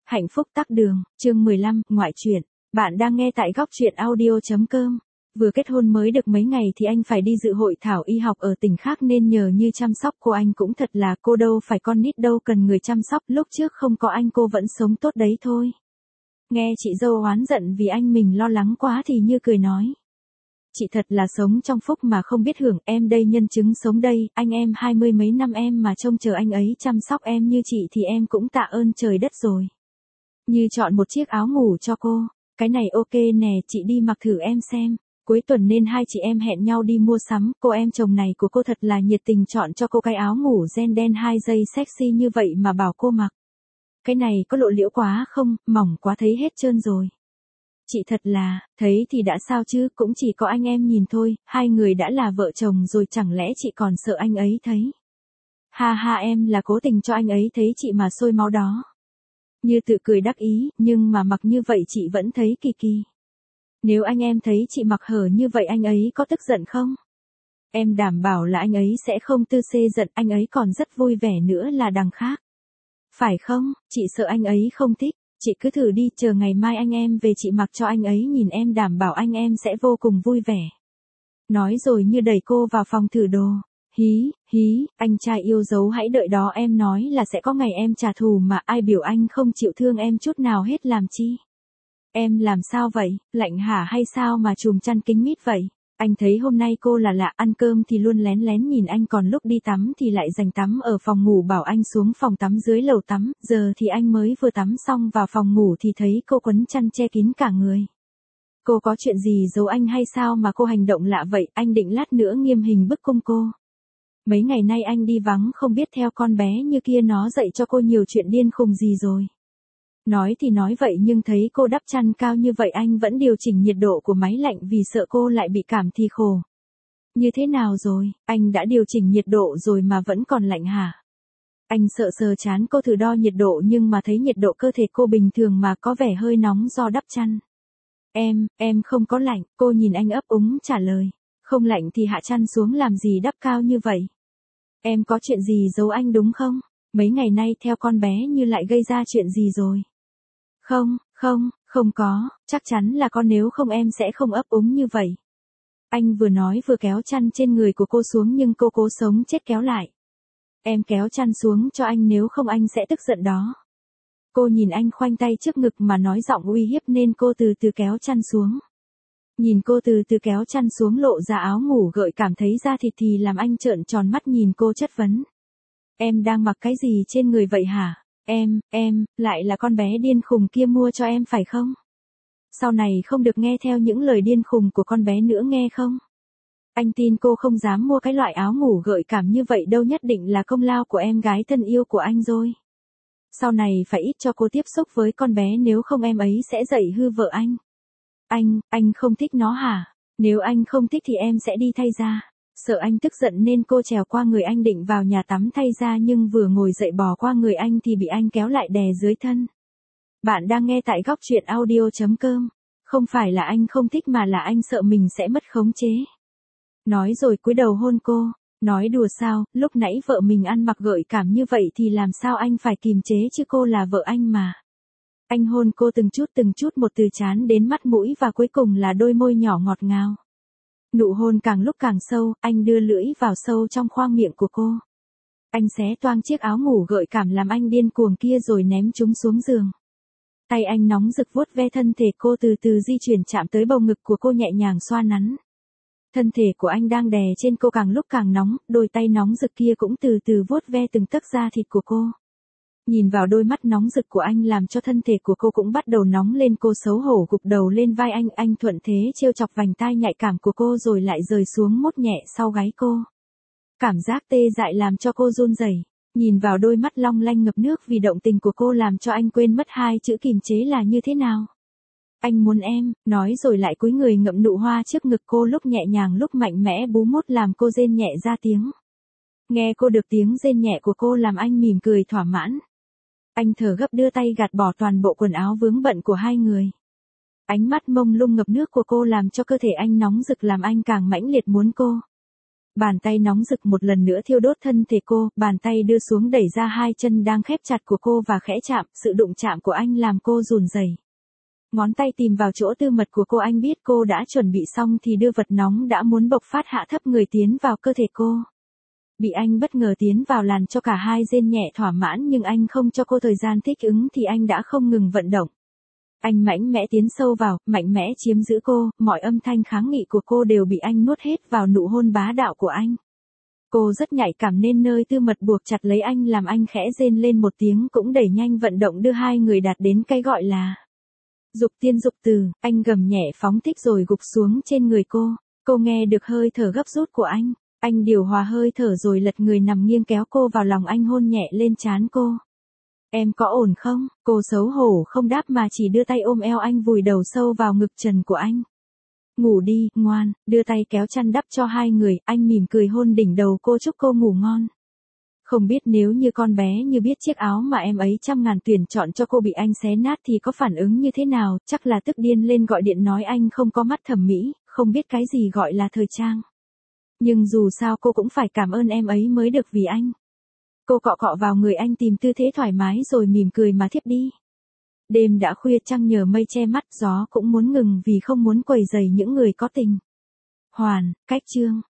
Hạnh phúc tắc đường, chương 15, ngoại truyện. Bạn đang nghe tại góc truyện audio.com. Vừa kết hôn mới được mấy ngày thì anh phải đi dự hội thảo y học ở tỉnh khác nên nhờ như chăm sóc cô anh cũng thật là cô đâu phải con nít đâu cần người chăm sóc, lúc trước không có anh cô vẫn sống tốt đấy thôi. Nghe chị dâu oán giận vì anh mình lo lắng quá thì Như cười nói. Chị thật là sống trong phúc mà không biết hưởng, em đây nhân chứng sống đây, anh em 20 mấy năm em mà trông chờ anh ấy chăm sóc em như chị thì em cũng tạ ơn trời đất rồi. Như chọn một chiếc áo ngủ cho cô, cái này ok nè, chị đi mặc thử em xem. Cuối tuần nên hai chị em hẹn nhau đi mua sắm, cô em chồng này của cô thật là nhiệt tình chọn cho cô cái áo ngủ ren đen 2 dây sexy như vậy mà bảo cô mặc. Cái này có lộ liễu quá không, mỏng quá thấy hết trơn rồi. Chị thật là, thấy thì đã sao chứ, cũng chỉ có anh em nhìn thôi, hai người đã là vợ chồng rồi chẳng lẽ chị còn sợ anh ấy thấy. Ha ha, em là cố tình cho anh ấy thấy chị mà sôi máu đó. Như tự cười đắc ý, nhưng mà mặc như vậy chị vẫn thấy kỳ kỳ. Nếu anh em thấy chị mặc hở như vậy anh ấy có tức giận không? Em đảm bảo là anh ấy sẽ không tư xê giận, anh ấy còn rất vui vẻ nữa là đằng khác. Phải không, chị sợ anh ấy không thích, chị cứ thử đi, chờ ngày mai anh em về chị mặc cho anh ấy nhìn, em đảm bảo anh em sẽ vô cùng vui vẻ. Nói rồi Như đẩy cô vào phòng thử đồ. Hí, anh trai yêu dấu hãy đợi đó, em nói là sẽ có ngày em trả thù mà, ai biểu anh không chịu thương em chút nào hết làm chi. Em làm sao vậy, lạnh hả hay sao mà chùm chăn kín mít vậy? Anh thấy hôm nay cô là lạ, ăn cơm thì luôn lén lén nhìn anh, còn lúc đi tắm thì lại dành tắm ở phòng ngủ, bảo anh xuống phòng tắm dưới lầu tắm, giờ thì anh mới vừa tắm xong vào phòng ngủ thì thấy cô quấn chăn che kín cả người. Cô có chuyện gì giấu anh hay sao mà cô hành động lạ vậy, anh định lát nữa nghiêm hình bức cung cô. Mấy ngày nay anh đi vắng không biết theo con bé Như kia nó dạy cho cô nhiều chuyện điên khùng gì rồi. Nói thì nói vậy nhưng thấy cô đắp chăn cao như vậy anh vẫn điều chỉnh nhiệt độ của máy lạnh vì sợ cô lại bị cảm thì khổ. Như thế nào rồi, anh đã điều chỉnh nhiệt độ rồi mà vẫn còn lạnh hả? Anh sợ sờ chán cô thử đo nhiệt độ nhưng mà thấy nhiệt độ cơ thể cô bình thường mà có vẻ hơi nóng do đắp chăn. Em không có lạnh, cô nhìn anh ấp úng trả lời. Không lạnh thì hạ chăn xuống làm gì đắp cao như vậy? Em có chuyện gì giấu anh đúng không? Mấy ngày nay theo con bé Như lại gây ra chuyện gì rồi? Không có, chắc chắn là con, nếu không em sẽ không ấp úng như vậy. Anh vừa nói vừa kéo chăn trên người của cô xuống nhưng cô cố sống chết kéo lại. Em kéo chăn xuống cho anh nếu không anh sẽ tức giận đó. Cô nhìn anh khoanh tay trước ngực mà nói giọng uy hiếp nên cô từ từ kéo chăn xuống. Nhìn cô từ từ kéo chăn xuống lộ ra áo ngủ gợi cảm thấy da thịt thì làm anh trợn tròn mắt nhìn cô chất vấn. Em đang mặc cái gì trên người vậy hả? Lại là con bé điên khùng kia mua cho em phải không? Sau này không được nghe theo những lời điên khùng của con bé nữa nghe không? Anh tin cô không dám mua cái loại áo ngủ gợi cảm như vậy đâu, nhất định là công lao của em gái thân yêu của anh rồi. Sau này phải ít cho cô tiếp xúc với con bé nếu không em ấy sẽ dạy hư vợ anh. Anh không thích nó hả? Nếu anh không thích thì em sẽ đi thay ra. Sợ anh tức giận nên cô trèo qua người anh định vào nhà tắm thay ra nhưng vừa ngồi dậy bò qua người anh thì bị anh kéo lại đè dưới thân. Bạn đang nghe tại góc truyện audio.com. Không phải là anh không thích mà là anh sợ mình sẽ mất khống chế. Nói rồi cúi đầu hôn cô. Nói đùa sao, lúc nãy vợ mình ăn mặc gợi cảm như vậy thì làm sao anh phải kìm chế chứ, cô là vợ anh mà. Anh hôn cô từng chút một từ trán đến mắt mũi và cuối cùng là đôi môi nhỏ ngọt ngào. Nụ hôn càng lúc càng sâu, anh đưa lưỡi vào sâu trong khoang miệng của cô. Anh xé toang chiếc áo ngủ gợi cảm làm anh điên cuồng kia rồi ném chúng xuống giường. Tay anh nóng rực vuốt ve thân thể cô từ từ di chuyển chạm tới bầu ngực của cô nhẹ nhàng xoa nắn. Thân thể của anh đang đè trên cô càng lúc càng nóng, đôi tay nóng rực kia cũng từ từ vuốt ve từng tấc da thịt của cô. Nhìn vào đôi mắt nóng rực của anh làm cho thân thể của cô cũng bắt đầu nóng lên, cô xấu hổ gục đầu lên vai anh thuận thế trêu chọc vành tai nhạy cảm của cô rồi lại rời xuống mốt nhẹ sau gáy cô. Cảm giác tê dại làm cho cô run rẩy, nhìn vào đôi mắt long lanh ngập nước vì động tình của cô làm cho anh quên mất hai chữ kìm chế là như thế nào. Anh muốn em, nói rồi lại cúi người ngậm nụ hoa trước ngực cô, lúc nhẹ nhàng lúc mạnh mẽ bú mút làm cô rên nhẹ ra tiếng. Nghe cô được tiếng rên nhẹ của cô làm anh mỉm cười thỏa mãn. Anh thở gấp đưa tay gạt bỏ toàn bộ quần áo vướng bận của hai người. Ánh mắt mông lung ngập nước của cô làm cho cơ thể anh nóng rực làm anh càng mãnh liệt muốn cô. Bàn tay nóng rực một lần nữa thiêu đốt thân thể cô, bàn tay đưa xuống đẩy ra hai chân đang khép chặt của cô và khẽ chạm, sự đụng chạm của anh làm cô run rẩy. Ngón tay tìm vào chỗ tư mật của cô, anh biết cô đã chuẩn bị xong thì đưa vật nóng đã muốn bộc phát hạ thấp người tiến vào cơ thể cô. Bị anh bất ngờ tiến vào làm cho cả hai rên nhẹ thỏa mãn, nhưng anh không cho cô thời gian thích ứng thì anh đã không ngừng vận động. Anh mạnh mẽ tiến sâu vào, mạnh mẽ chiếm giữ cô, mọi âm thanh kháng nghị của cô đều bị anh nuốt hết vào nụ hôn bá đạo của anh. Cô rất nhạy cảm nên nơi tư mật buộc chặt lấy anh làm anh khẽ rên lên một tiếng, cũng đẩy nhanh vận động đưa hai người đạt đến cái gọi là dục tiên dục từ. Anh gầm nhẹ phóng thích rồi gục xuống trên người cô. Cô nghe được hơi thở gấp rút của anh. Anh điều hòa hơi thở rồi lật người nằm nghiêng kéo cô vào lòng anh, hôn nhẹ lên trán cô. Em có ổn không? Cô xấu hổ không đáp mà chỉ đưa tay ôm eo anh, vùi đầu sâu vào ngực trần của anh. Ngủ đi, ngoan, đưa tay kéo chăn đắp cho hai người, anh mỉm cười hôn đỉnh đầu cô chúc cô ngủ ngon. Không biết nếu như con bé như biết chiếc áo mà em ấy trăm ngàn tuyển chọn cho cô bị anh xé nát thì có phản ứng như thế nào, chắc là tức điên lên gọi điện nói anh không có mắt thẩm mỹ, không biết cái gì gọi là thời trang. Nhưng dù sao cô cũng phải cảm ơn em ấy mới được vì anh. Cô cọ cọ vào người anh tìm tư thế thoải mái rồi mỉm cười mà thiếp đi. Đêm đã khuya, trăng nhờ mây che mắt, gió cũng muốn ngừng vì không muốn quấy rầy những người có tình. Hoàn, cách chương.